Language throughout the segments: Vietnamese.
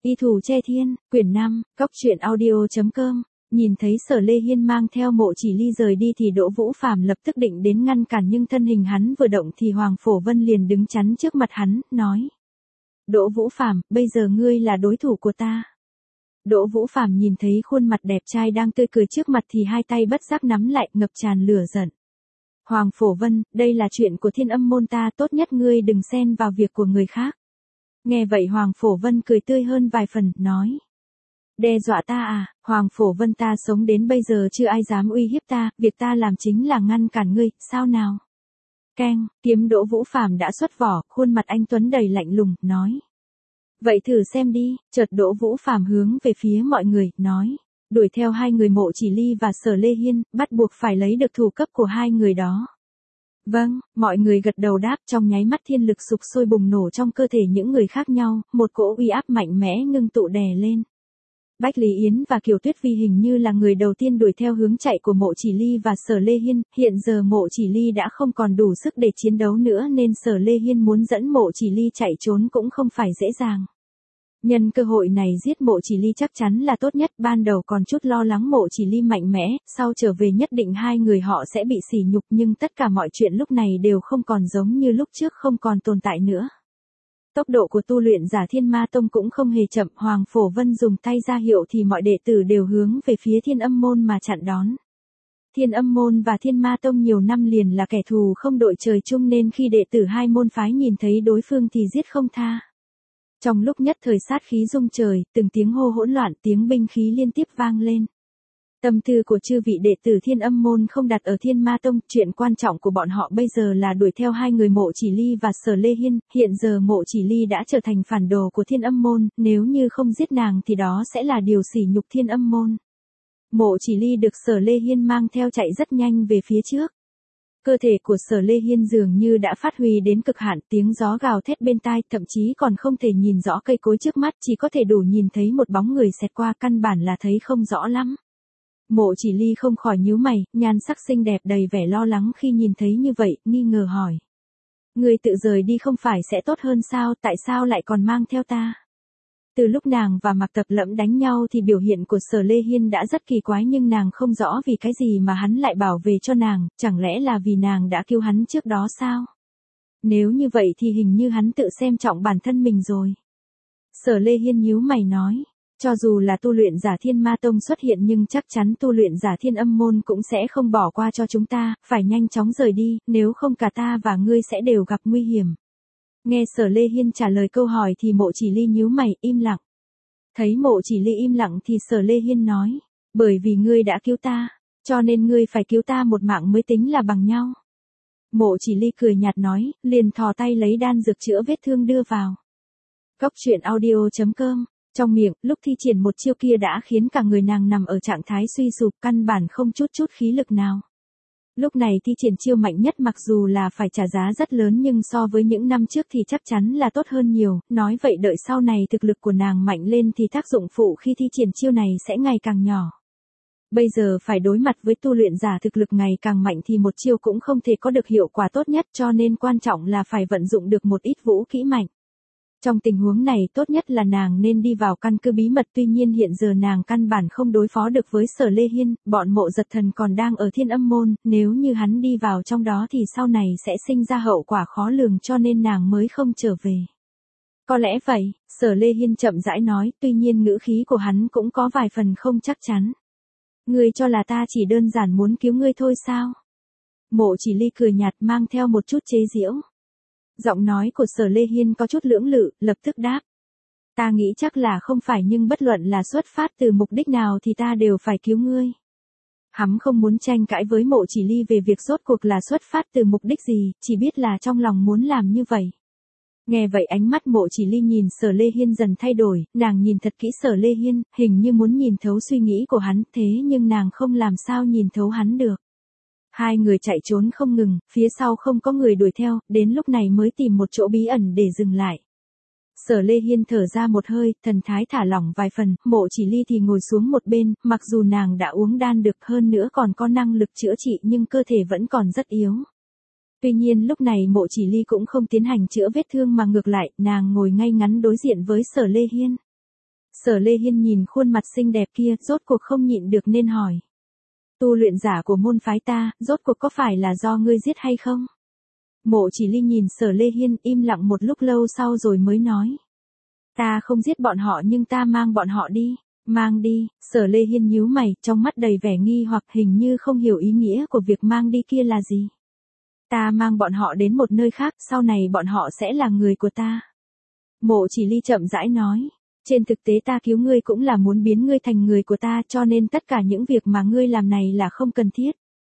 Y Thủ Che Thiên, quyển 5, Cóc truyện audio.com. Nhìn thấy Sở Lê Hiên mang theo Mộ Chỉ Ly rời đi thì Đỗ Vũ Phàm lập tức định đến ngăn cản, nhưng thân hình hắn vừa động thì Hoàng Phổ Vân liền đứng chắn trước mặt hắn, nói: Đỗ Vũ Phàm, bây giờ ngươi là đối thủ của ta. Đỗ Vũ Phàm nhìn thấy khuôn mặt đẹp trai đang tươi cười trước mặt thì hai tay bất giác nắm lại, ngập tràn lửa giận. Hoàng Phổ Vân, đây là chuyện của Thiên Âm môn ta, tốt nhất ngươi đừng xen vào việc của người khác. Nghe vậy Hoàng Phổ Vân cười tươi hơn vài phần, nói: Đe dọa ta à? Hoàng Phổ Vân, ta sống đến bây giờ chưa ai dám uy hiếp ta, việc ta làm chính là ngăn cản ngươi, sao nào? Keng, kiếm Đỗ Vũ Phàm đã xuất vỏ, khuôn mặt anh tuấn đầy lạnh lùng, nói: Vậy thử xem đi. Chợt Đỗ Vũ Phàm hướng về phía mọi người, nói: Đuổi theo hai người Mộ Chỉ Ly và Sở Lê Hiên, bắt buộc phải lấy được thủ cấp của hai người đó. Vâng, mọi người gật đầu đáp, trong nháy mắt thiên lực sục sôi bùng nổ trong cơ thể những người khác nhau, một cỗ uy áp mạnh mẽ ngưng tụ đè lên. Bách Lý Yến và Kiều Tuyết Vi hình như là người đầu tiên đuổi theo hướng chạy của Mộ Chỉ Ly và Sở Lê Hiên, hiện giờ Mộ Chỉ Ly đã không còn đủ sức để chiến đấu nữa nên Sở Lê Hiên muốn dẫn Mộ Chỉ Ly chạy trốn cũng không phải dễ dàng. Nhân cơ hội này giết Mộ Chỉ Ly chắc chắn là tốt nhất, ban đầu còn chút lo lắng Mộ Chỉ Ly mạnh mẽ, sau trở về nhất định hai người họ sẽ bị sỉ nhục, nhưng tất cả mọi chuyện lúc này đều không còn giống như lúc trước, không còn tồn tại nữa. Tốc độ của tu luyện giả Thiên Ma Tông cũng không hề chậm, Hoàng Phổ Vân dùng tay ra hiệu thì mọi đệ tử đều hướng về phía Thiên Âm môn mà chặn đón. Thiên Âm môn và Thiên Ma Tông nhiều năm liền là kẻ thù không đội trời chung nên khi đệ tử hai môn phái nhìn thấy đối phương thì giết không tha. Trong lúc nhất thời sát khí rung trời, từng tiếng hô hỗn loạn, tiếng binh khí liên tiếp vang lên. Tâm tư của chư vị đệ tử Thiên Âm môn không đặt ở Thiên Ma Tông, chuyện quan trọng của bọn họ bây giờ là đuổi theo hai người Mộ Chỉ Ly và Sở Lê Hiên, hiện giờ Mộ Chỉ Ly đã trở thành phản đồ của Thiên Âm môn, nếu như không giết nàng thì đó sẽ là điều sỉ nhục Thiên Âm môn. Mộ Chỉ Ly được Sở Lê Hiên mang theo chạy rất nhanh về phía trước. Cơ thể của Sở Lê Hiên dường như đã phát huy đến cực hạn, tiếng gió gào thét bên tai, thậm chí còn không thể nhìn rõ cây cối trước mắt, chỉ có thể đủ nhìn thấy một bóng người xẹt qua, căn bản là thấy không rõ lắm. Mộ Chỉ Ly không khỏi nhíu mày, nhan sắc xinh đẹp đầy vẻ lo lắng khi nhìn thấy như vậy, nghi ngờ hỏi: Người tự rời đi không phải sẽ tốt hơn sao, tại sao lại còn mang theo ta? Từ lúc nàng và Mạc Tập Lẫm đánh nhau thì biểu hiện của Sở Lê Hiên đã rất kỳ quái, nhưng nàng không rõ vì cái gì mà hắn lại bảo vệ cho nàng, chẳng lẽ là vì nàng đã cứu hắn trước đó sao? Nếu như vậy thì hình như hắn tự xem trọng bản thân mình rồi. Sở Lê Hiên nhíu mày nói: Cho dù là tu luyện giả Thiên Ma Tông xuất hiện nhưng chắc chắn tu luyện giả Thiên Âm môn cũng sẽ không bỏ qua cho chúng ta, phải nhanh chóng rời đi, nếu không cả ta và ngươi sẽ đều gặp nguy hiểm. Nghe Sở Lê Hiên trả lời câu hỏi thì Mộ Chỉ Ly nhíu mày, im lặng. Thấy Mộ Chỉ Ly im lặng thì Sở Lê Hiên nói: Bởi vì ngươi đã cứu ta, cho nên ngươi phải cứu ta một mạng mới tính là bằng nhau. Mộ Chỉ Ly cười nhạt nói, liền thò tay lấy đan dược chữa vết thương đưa vào. Cóc truyện audio.com. Trong miệng, lúc thi triển một chiêu kia đã khiến cả người nàng nằm ở trạng thái suy sụp, căn bản không chút khí lực nào. Lúc này thi triển chiêu mạnh nhất mặc dù là phải trả giá rất lớn nhưng so với những năm trước thì chắc chắn là tốt hơn nhiều, nói vậy đợi sau này thực lực của nàng mạnh lên thì tác dụng phụ khi thi triển chiêu này sẽ ngày càng nhỏ. Bây giờ phải đối mặt với tu luyện giả thực lực ngày càng mạnh thì một chiêu cũng không thể có được hiệu quả tốt nhất, cho nên quan trọng là phải vận dụng được một ít vũ kỹ mạnh. Trong tình huống này tốt nhất là nàng nên đi vào căn cứ bí mật, tuy nhiên hiện giờ nàng căn bản không đối phó được với Sở Lê Hiên, bọn Mộ Giật Thần còn đang ở Thiên Âm môn, nếu như hắn đi vào trong đó thì sau này sẽ sinh ra hậu quả khó lường, cho nên nàng mới không trở về. Có lẽ vậy, Sở Lê Hiên chậm rãi nói, tuy nhiên ngữ khí của hắn cũng có vài phần không chắc chắn. Ngươi cho là ta chỉ đơn giản muốn cứu ngươi thôi sao? Mộ Chỉ Ly cười nhạt mang theo một chút chế giễu. Giọng nói của Sở Lê Hiên có chút lưỡng lự, lập tức đáp: Ta nghĩ chắc là không phải, nhưng bất luận là xuất phát từ mục đích nào thì ta đều phải cứu ngươi. Hắn không muốn tranh cãi với Mộ Chỉ Ly về việc rốt cuộc là xuất phát từ mục đích gì, chỉ biết là trong lòng muốn làm như vậy. Nghe vậy ánh mắt Mộ Chỉ Ly nhìn Sở Lê Hiên dần thay đổi, nàng nhìn thật kỹ Sở Lê Hiên, hình như muốn nhìn thấu suy nghĩ của hắn, thế nhưng nàng không làm sao nhìn thấu hắn được. Hai người chạy trốn không ngừng, phía sau không có người đuổi theo, đến lúc này mới tìm một chỗ bí ẩn để dừng lại. Sở Lê Hiên thở ra một hơi, thần thái thả lỏng vài phần, Mộ Chỉ Ly thì ngồi xuống một bên, mặc dù nàng đã uống đan được hơn nữa còn có năng lực chữa trị nhưng cơ thể vẫn còn rất yếu. Tuy nhiên lúc này Mộ Chỉ Ly cũng không tiến hành chữa vết thương mà ngược lại, nàng ngồi ngay ngắn đối diện với Sở Lê Hiên. Sở Lê Hiên nhìn khuôn mặt xinh đẹp kia, rốt cuộc không nhịn được nên hỏi. Tu luyện giả của môn phái ta, rốt cuộc có phải là do ngươi giết hay không? Mộ Chỉ Ly nhìn Sở Lê Hiên im lặng một lúc lâu sau rồi mới nói. Ta không giết bọn họ nhưng ta mang bọn họ đi. Mang đi, Sở Lê Hiên nhíu mày, trong mắt đầy vẻ nghi hoặc hình như không hiểu ý nghĩa của việc mang đi kia là gì. Ta mang bọn họ đến một nơi khác, sau này bọn họ sẽ là người của ta. Mộ Chỉ Ly chậm rãi nói. Trên thực tế ta cứu ngươi cũng là muốn biến ngươi thành người của ta, cho nên tất cả những việc mà ngươi làm này là không cần thiết.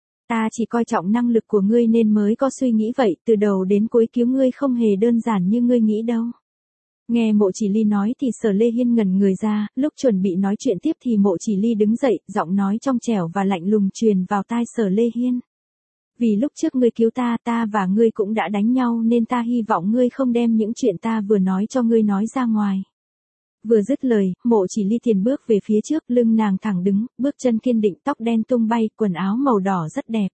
Ta chỉ coi trọng năng lực của ngươi nên mới có suy nghĩ vậy, từ đầu đến cuối cứu ngươi không hề đơn giản như ngươi nghĩ đâu. Nghe Mộ Chỉ Ly nói thì Sở Lê Hiên ngẩn người ra, lúc chuẩn bị nói chuyện tiếp thì Mộ Chỉ Ly đứng dậy, giọng nói trong trẻo và lạnh lùng truyền vào tai Sở Lê Hiên. Vì lúc trước ngươi cứu ta, ta và ngươi cũng đã đánh nhau nên ta hy vọng ngươi không đem những chuyện ta vừa nói cho ngươi nói ra ngoài. Vừa dứt lời, Mộ Chỉ Ly tiền bước về phía trước, lưng nàng thẳng đứng, bước chân kiên định, tóc đen tung bay, quần áo màu đỏ rất đẹp.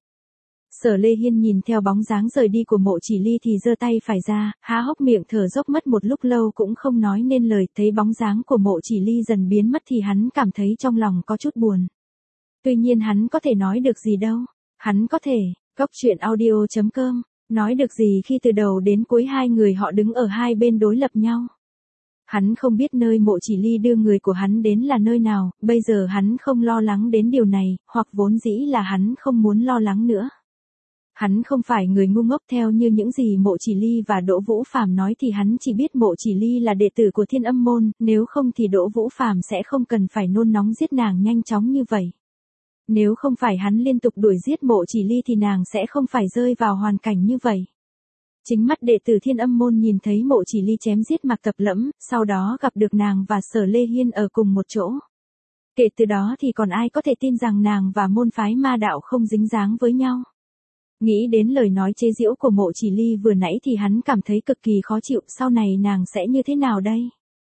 Sở Lê Hiên nhìn theo bóng dáng rời đi của Mộ Chỉ Ly thì giơ tay phải ra, há hốc miệng thở dốc mất một lúc lâu cũng không nói nên lời, thấy bóng dáng của Mộ Chỉ Ly dần biến mất thì hắn cảm thấy trong lòng có chút buồn. Tuy nhiên hắn có thể nói được gì đâu, hắn có thể, Goctruyện.audio.com, nói được gì khi từ đầu đến cuối hai người họ đứng ở hai bên đối lập nhau. Hắn không biết nơi Mộ Chỉ Ly đưa người của hắn đến là nơi nào, bây giờ hắn không lo lắng đến điều này, hoặc vốn dĩ là hắn không muốn lo lắng nữa. Hắn không phải người ngu ngốc theo như những gì Mộ Chỉ Ly và Đỗ Vũ Phàm nói thì hắn chỉ biết Mộ Chỉ Ly là đệ tử của Thiên Âm môn, nếu không thì Đỗ Vũ Phàm sẽ không cần phải nôn nóng giết nàng nhanh chóng như vậy. Nếu không phải hắn liên tục đuổi giết Mộ Chỉ Ly thì nàng sẽ không phải rơi vào hoàn cảnh như vậy. Chính mắt đệ tử Thiên Âm môn nhìn thấy Mộ Chỉ Ly chém giết Mạc Tập Lẫm, sau đó gặp được nàng và Sở Lê Hiên ở cùng một chỗ. Kể từ đó thì còn ai có thể tin rằng nàng và môn phái ma đạo không dính dáng với nhau. Nghĩ đến lời nói chế giễu của Mộ Chỉ Ly vừa nãy thì hắn cảm thấy cực kỳ khó chịu, sau này nàng sẽ như thế nào đây?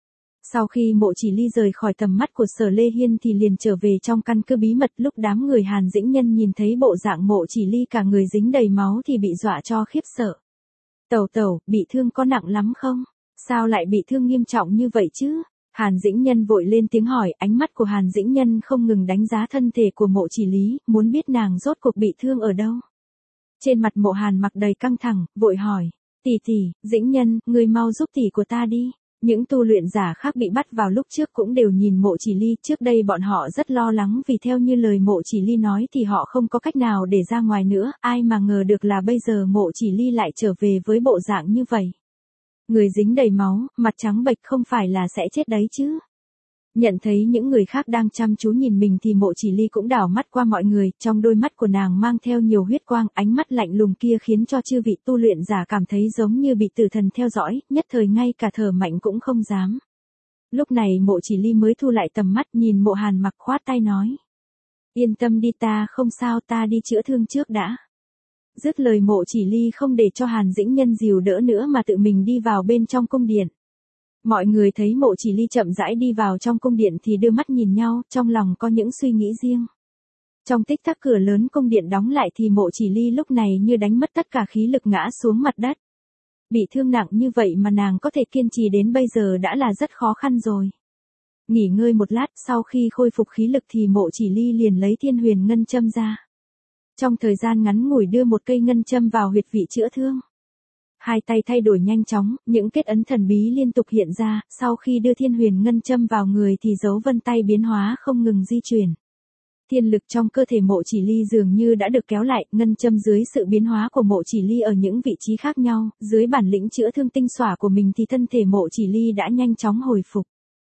Sau khi Mộ Chỉ Ly rời khỏi tầm mắt của Sở Lê Hiên thì liền trở về trong căn cứ bí mật, lúc đám người Hàn Dĩnh Nhân nhìn thấy bộ dạng Mộ Chỉ Ly cả người dính đầy máu thì bị dọa cho khiếp sợ. Tẩu tẩu, bị thương có nặng lắm không? Sao lại bị thương nghiêm trọng như vậy chứ? Hàn Dĩnh Nhân vội lên tiếng hỏi, ánh mắt của Hàn Dĩnh Nhân không ngừng đánh giá thân thể của Mộ Chỉ Ly, muốn biết nàng rốt cuộc bị thương ở đâu. Trên mặt Mộ Hàn mặc đầy căng thẳng, vội hỏi, tỷ tỷ, Dĩnh Nhân, người mau giúp tỷ của ta đi. Những tu luyện giả khác bị bắt vào lúc trước cũng đều nhìn Mộ Chỉ Ly, trước đây bọn họ rất lo lắng vì theo như lời Mộ Chỉ Ly nói thì họ không có cách nào để ra ngoài nữa, ai mà ngờ được là bây giờ Mộ Chỉ Ly lại trở về với bộ dạng như vậy. Người dính đầy máu, mặt trắng bệch không phải là sẽ chết đấy chứ. Nhận thấy những người khác đang chăm chú nhìn mình thì Mộ Chỉ Ly cũng đảo mắt qua mọi người, trong đôi mắt của nàng mang theo nhiều huyết quang, ánh mắt lạnh lùng kia khiến cho chư vị tu luyện giả cảm thấy giống như bị tử thần theo dõi, nhất thời ngay cả thở mạnh cũng không dám. Lúc này Mộ Chỉ Ly mới thu lại tầm mắt nhìn Mộ Hàn mặc khoát tay nói. Yên tâm đi, ta không sao, ta đi chữa thương trước đã. Dứt lời Mộ Chỉ Ly không để cho Hàn Dĩnh Nhân dìu đỡ nữa mà tự mình đi vào bên trong cung điện. Mọi người thấy Mộ Chỉ Ly chậm rãi đi vào trong cung điện thì đưa mắt nhìn nhau, trong lòng có những suy nghĩ riêng. Trong tích tắc cửa lớn cung điện đóng lại thì Mộ Chỉ Ly lúc này như đánh mất tất cả khí lực ngã xuống mặt đất. Bị thương nặng như vậy mà nàng có thể kiên trì đến bây giờ đã là rất khó khăn rồi. Nghỉ ngơi một lát, sau khi khôi phục khí lực thì Mộ Chỉ Ly liền lấy Thiên Huyền Ngân Châm ra. Trong thời gian ngắn ngủi đưa một cây ngân châm vào huyệt vị chữa thương. Hai tay thay đổi nhanh chóng, những kết ấn thần bí liên tục hiện ra, sau khi đưa Thiên Huyền Ngân Châm vào người thì dấu vân tay biến hóa không ngừng di chuyển. Thiên lực trong cơ thể Mộ Chỉ Ly dường như đã được kéo lại, ngân châm dưới sự biến hóa của Mộ Chỉ Ly ở những vị trí khác nhau, dưới bản lĩnh chữa thương tinh xảo của mình thì thân thể Mộ Chỉ Ly đã nhanh chóng hồi phục.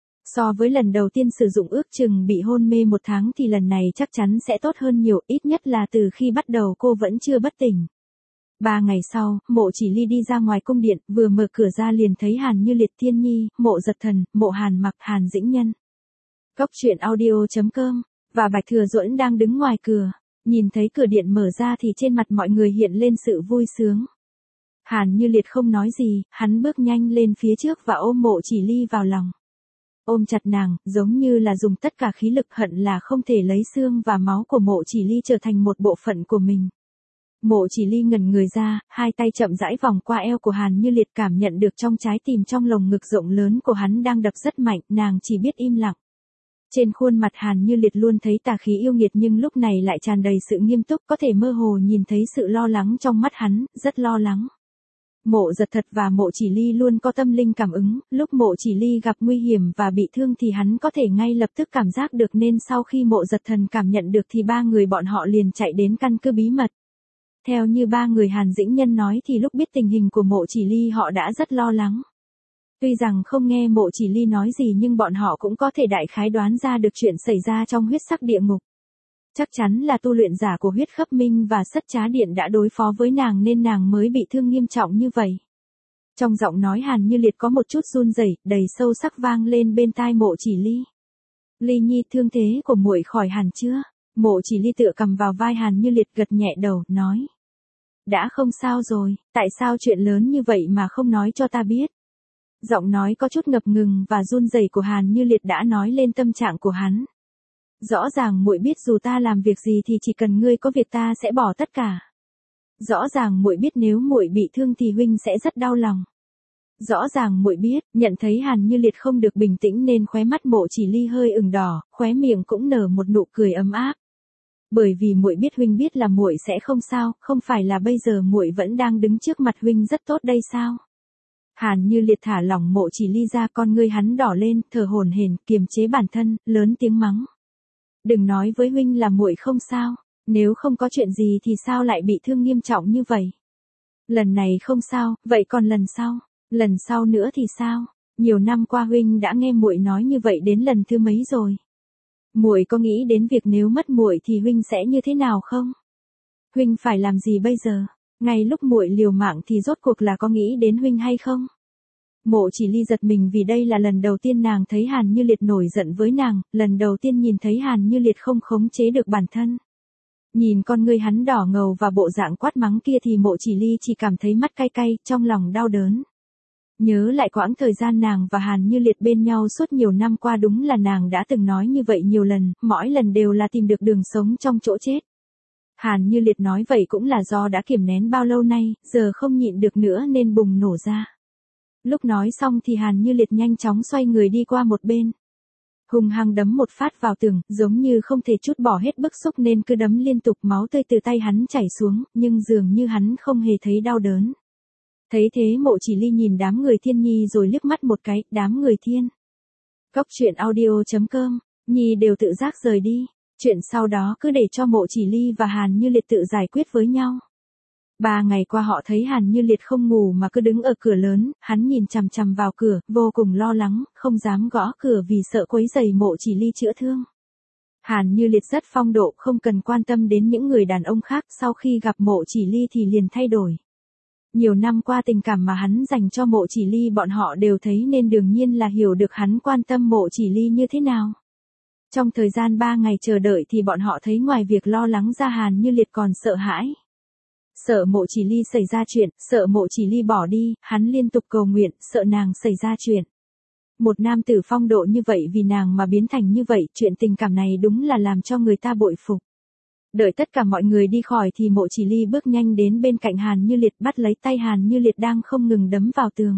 So với lần đầu tiên sử dụng ước chừng bị hôn mê 1 tháng thì lần này chắc chắn sẽ tốt hơn nhiều, ít nhất là từ khi bắt đầu cô vẫn chưa bất tỉnh. 3 ngày sau, Mộ Chỉ Ly đi ra ngoài cung điện, vừa mở cửa ra liền thấy Hàn Như Liệt, Thiên Nhi, Mộ Giật Thần, Mộ Hàn mặc, Hàn Dĩnh Nhân. Goctruyện.audio.com và Bạch Thừa Duẫn đang đứng ngoài cửa. Nhìn thấy cửa điện mở ra thì trên mặt mọi người hiện lên sự vui sướng. Hàn Như Liệt không nói gì, hắn bước nhanh lên phía trước và ôm Mộ Chỉ Ly vào lòng. Ôm chặt nàng, giống như là dùng tất cả khí lực, hận là không thể lấy xương và máu của Mộ Chỉ Ly trở thành một bộ phận của mình. Mộ Chỉ Ly ngẩn người ra, hai tay chậm rãi vòng qua eo của Hàn Như Liệt, cảm nhận được trong trái tim trong lồng ngực rộng lớn của hắn đang đập rất mạnh, nàng chỉ biết im lặng. Trên khuôn mặt Hàn Như Liệt luôn thấy tà khí yêu nghiệt nhưng lúc này lại tràn đầy sự nghiêm túc, có thể mơ hồ nhìn thấy sự lo lắng trong mắt hắn, rất lo lắng. Mộ Giật Thật và Mộ Chỉ Ly luôn có tâm linh cảm ứng, lúc Mộ Chỉ Ly gặp nguy hiểm và bị thương thì hắn có thể ngay lập tức cảm giác được, nên sau khi Mộ Giật Thần cảm nhận được thì ba người bọn họ liền chạy đến căn cứ bí mật. Theo như ba người Hàn Dĩnh Nhân nói thì lúc biết tình hình của Mộ Chỉ Ly họ đã rất lo lắng. Tuy rằng không nghe Mộ Chỉ Ly nói gì nhưng bọn họ cũng có thể đại khái đoán ra được chuyện xảy ra trong huyết sắc địa ngục. Chắc chắn là tu luyện giả của huyết khắp minh và sất trá điện đã đối phó với nàng nên nàng mới bị thương nghiêm trọng như vậy. Trong giọng nói Hàn Như Liệt có một chút run rẩy, đầy sâu sắc vang lên bên tai Mộ Chỉ Ly. Ly nhi, thương thế của muội khỏi hẳn chưa? Mộ Chỉ Ly tựa cầm vào vai Hàn Như Liệt gật nhẹ đầu, nói. Đã không sao rồi, tại sao chuyện lớn như vậy mà không nói cho ta biết? Giọng nói có chút ngập ngừng và run rẩy của Hàn Như Liệt đã nói lên tâm trạng của hắn. Rõ ràng muội biết dù ta làm việc gì thì chỉ cần ngươi có việc ta sẽ bỏ tất cả. Rõ ràng muội biết nếu muội bị thương thì huynh sẽ rất đau lòng. Rõ ràng muội biết, nhận thấy Hàn Như Liệt không được bình tĩnh nên khóe mắt Mộ Chỉ Ly hơi ửng đỏ, khóe miệng cũng nở một nụ cười ấm áp. Bởi vì muội biết huynh biết là muội sẽ không sao, không phải là bây giờ muội vẫn đang đứng trước mặt huynh rất tốt đây sao? Hàn Như Liệt thả lỏng Mộ Chỉ Ly ra, con ngươi hắn đỏ lên, thở hổn hển, kiềm chế bản thân, lớn tiếng mắng. Đừng nói với huynh là muội không sao, nếu không có chuyện gì thì sao lại bị thương nghiêm trọng như vậy? Lần này không sao, vậy còn lần sau nữa thì sao? Nhiều năm qua huynh đã nghe muội nói như vậy đến lần thứ mấy rồi? Muội có nghĩ đến việc nếu mất muội thì huynh sẽ như thế nào không? Huynh phải làm gì bây giờ? Ngay lúc muội liều mạng thì rốt cuộc là có nghĩ đến huynh hay không? Mộ Chỉ Ly giật mình vì đây là lần đầu tiên nàng thấy Hàn Như Liệt nổi giận với nàng, lần đầu tiên nhìn thấy Hàn Như Liệt không khống chế được bản thân. Nhìn con ngươi hắn đỏ ngầu và bộ dạng quát mắng kia thì Mộ Chỉ Ly chỉ cảm thấy mắt cay cay, trong lòng đau đớn. Nhớ lại quãng thời gian nàng và Hàn Như Liệt bên nhau suốt nhiều năm qua, đúng là nàng đã từng nói như vậy nhiều lần, mỗi lần đều là tìm được đường sống trong chỗ chết. Hàn Như Liệt nói vậy cũng là do đã kiềm nén bao lâu nay, giờ không nhịn được nữa nên bùng nổ ra. Lúc nói xong thì Hàn Như Liệt nhanh chóng xoay người đi qua một bên. Hùng hăng đấm một phát vào tường, giống như không thể trút bỏ hết bức xúc nên cứ đấm liên tục, máu tươi từ tay hắn chảy xuống, nhưng dường như hắn không hề thấy đau đớn. Thấy thế Mộ Chỉ Ly nhìn đám người Thiên Nhi rồi liếc mắt một cái, đám người Thiên. Cốc truyện audio.com, Nhi đều tự giác rời đi. Chuyện sau đó cứ để cho Mộ Chỉ Ly và Hàn Như Liệt tự giải quyết với nhau. 3 ngày qua họ thấy Hàn Như Liệt không ngủ mà cứ đứng ở cửa lớn, hắn nhìn chằm chằm vào cửa, vô cùng lo lắng, không dám gõ cửa vì sợ quấy rầy Mộ Chỉ Ly chữa thương. Hàn Như Liệt rất phong độ, không cần quan tâm đến những người đàn ông khác, sau khi gặp Mộ Chỉ Ly thì liền thay đổi. Nhiều năm qua tình cảm mà hắn dành cho Mộ Chỉ Ly bọn họ đều thấy nên đương nhiên là hiểu được hắn quan tâm Mộ Chỉ Ly như thế nào. Trong thời gian 3 ngày chờ đợi thì bọn họ thấy ngoài việc lo lắng ra Hàn Như Liệt còn sợ hãi. Sợ Mộ Chỉ Ly xảy ra chuyện, sợ Mộ Chỉ Ly bỏ đi, hắn liên tục cầu nguyện, sợ nàng xảy ra chuyện. Một nam tử phong độ như vậy vì nàng mà biến thành như vậy, chuyện tình cảm này đúng là làm cho người ta bội phục. Đợi tất cả mọi người đi khỏi thì Mộ Chỉ Ly bước nhanh đến bên cạnh Hàn Như Liệt, bắt lấy tay Hàn Như Liệt đang không ngừng đấm vào tường.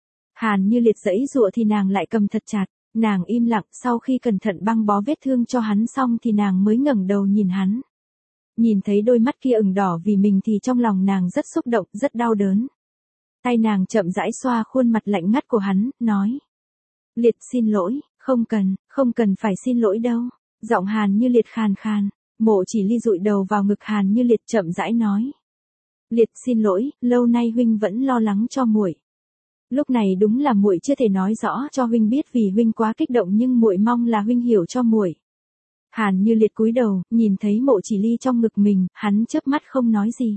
Hàn Như Liệt giãy giụa thì nàng lại cầm thật chặt, nàng im lặng, sau khi cẩn thận băng bó vết thương cho hắn xong thì nàng mới ngẩng đầu nhìn hắn. Nhìn thấy đôi mắt kia ửng đỏ vì mình thì trong lòng nàng rất xúc động, rất đau đớn. Tay nàng chậm rãi xoa khuôn mặt lạnh ngắt của hắn, nói. Liệt xin lỗi, không cần phải xin lỗi đâu. Giọng Hàn Như Liệt khàn khàn. Mộ Chỉ Ly dụi đầu vào ngực Hàn Như Liệt chậm rãi nói. Liệt xin lỗi, lâu nay huynh vẫn lo lắng cho muội. Lúc này đúng là muội chưa thể nói rõ cho huynh biết vì huynh quá kích động, nhưng muội mong là huynh hiểu cho muội. Hàn Như Liệt cúi đầu, nhìn thấy Mộ Chỉ Ly trong ngực mình, hắn chớp mắt không nói gì.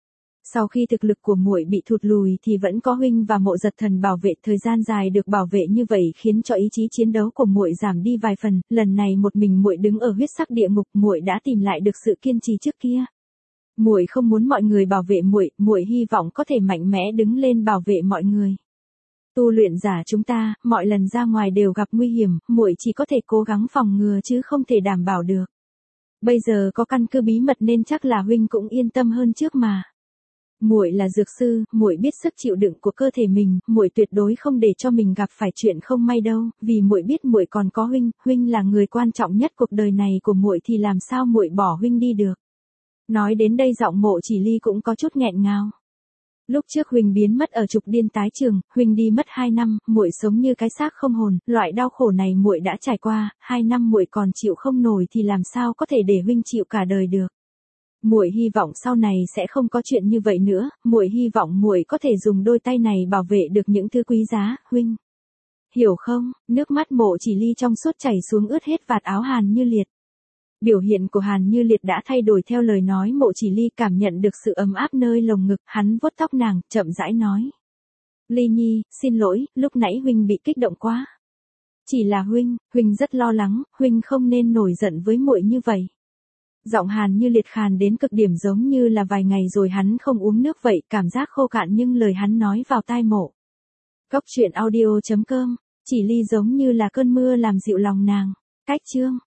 Sau khi thực lực của muội bị thụt lùi thì vẫn có huynh và Mộ Giật Thần bảo vệ, thời gian dài được bảo vệ như vậy khiến cho ý chí chiến đấu của muội giảm đi vài phần, lần này một mình muội đứng ở huyết sắc địa ngục, muội đã tìm lại được sự kiên trì trước kia. Muội không muốn mọi người bảo vệ muội, muội hy vọng có thể mạnh mẽ đứng lên bảo vệ mọi người. Tu luyện giả chúng ta, mọi lần ra ngoài đều gặp nguy hiểm, muội chỉ có thể cố gắng phòng ngừa chứ không thể đảm bảo được. Bây giờ có căn cứ bí mật nên chắc là huynh cũng yên tâm hơn trước mà. Muội là dược sư, muội biết sức chịu đựng của cơ thể mình, muội tuyệt đối không để cho mình gặp phải chuyện không may đâu, vì muội biết muội còn có huynh, huynh là người quan trọng nhất cuộc đời này của muội thì làm sao muội bỏ huynh đi được. Nói đến đây giọng Mộ Chỉ Ly cũng có chút nghẹn ngào. Lúc trước huynh biến mất ở trục điên tái trường, huynh đi mất 2 năm, muội sống như cái xác không hồn, loại đau khổ này muội đã trải qua, 2 năm muội còn chịu không nổi thì làm sao có thể để huynh chịu cả đời được. Muội hy vọng sau này sẽ không có chuyện như vậy nữa, muội hy vọng muội có thể dùng đôi tay này bảo vệ được những thứ quý giá, huynh. Hiểu không? Nước mắt Mộ Chỉ Ly trong suốt chảy xuống ướt hết vạt áo Hàn Như Liệt. Biểu hiện của Hàn Như Liệt đã thay đổi theo lời nói Mộ Chỉ Ly, cảm nhận được sự ấm áp nơi lồng ngực, hắn vuốt tóc nàng, chậm rãi nói. Ly Nhi, xin lỗi, lúc nãy huynh bị kích động quá. Chỉ là huynh rất lo lắng, huynh không nên nổi giận với muội như vậy. Giọng Hàn Như Liệt khàn đến cực điểm giống như là vài ngày rồi hắn không uống nước vậy, cảm giác khô cạn nhưng lời hắn nói vào tai Mộ. Cốc truyện audio.com, Chỉ Ly giống như là cơn mưa làm dịu lòng nàng. Cách chương